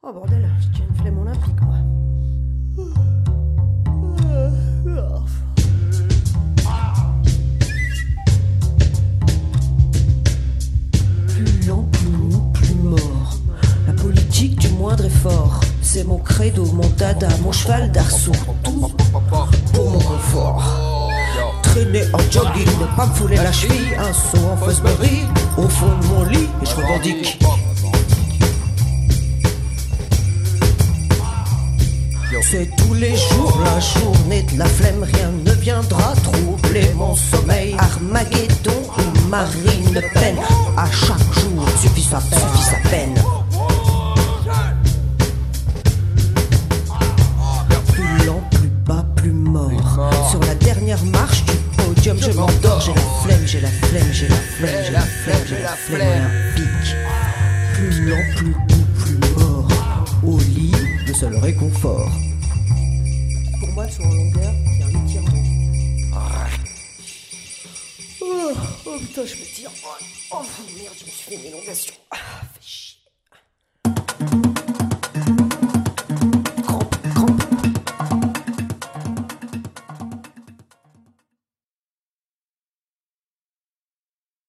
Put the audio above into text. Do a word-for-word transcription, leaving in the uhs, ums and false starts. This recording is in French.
Oh bordel, j'ai une flemme olympique, moi. Plus lent, plus mou, plus mort. La politique du moindre effort. C'est mon credo, mon dada, mon cheval d'assaut. Tout pour mon confort. Traîner en jogging, ne pas me fouler la cheville. Un saut en Fosbury, au fond de mon lit, et je revendique. C'est tous les jours la journée de la flemme, rien ne viendra troubler mon sommeil. Armageddon ou Marine Le Pen, à chaque jour suffit sa peine, suffit sa peine. Plus lent, plus bas, plus mort. Sur la dernière marche du podium, je m'endors. J'ai la flemme, j'ai la flemme, j'ai la flemme, j'ai la flemme, j'ai la flemme olympique. Plus lent, plus doux, plus mort. Au lit, le seul réconfort. Pour moi, sur en longueur, c'est un étirement. Oh, oh putain, je me tire. Oh, oh merde, je me suis fait une élongation. Ah, fais chier.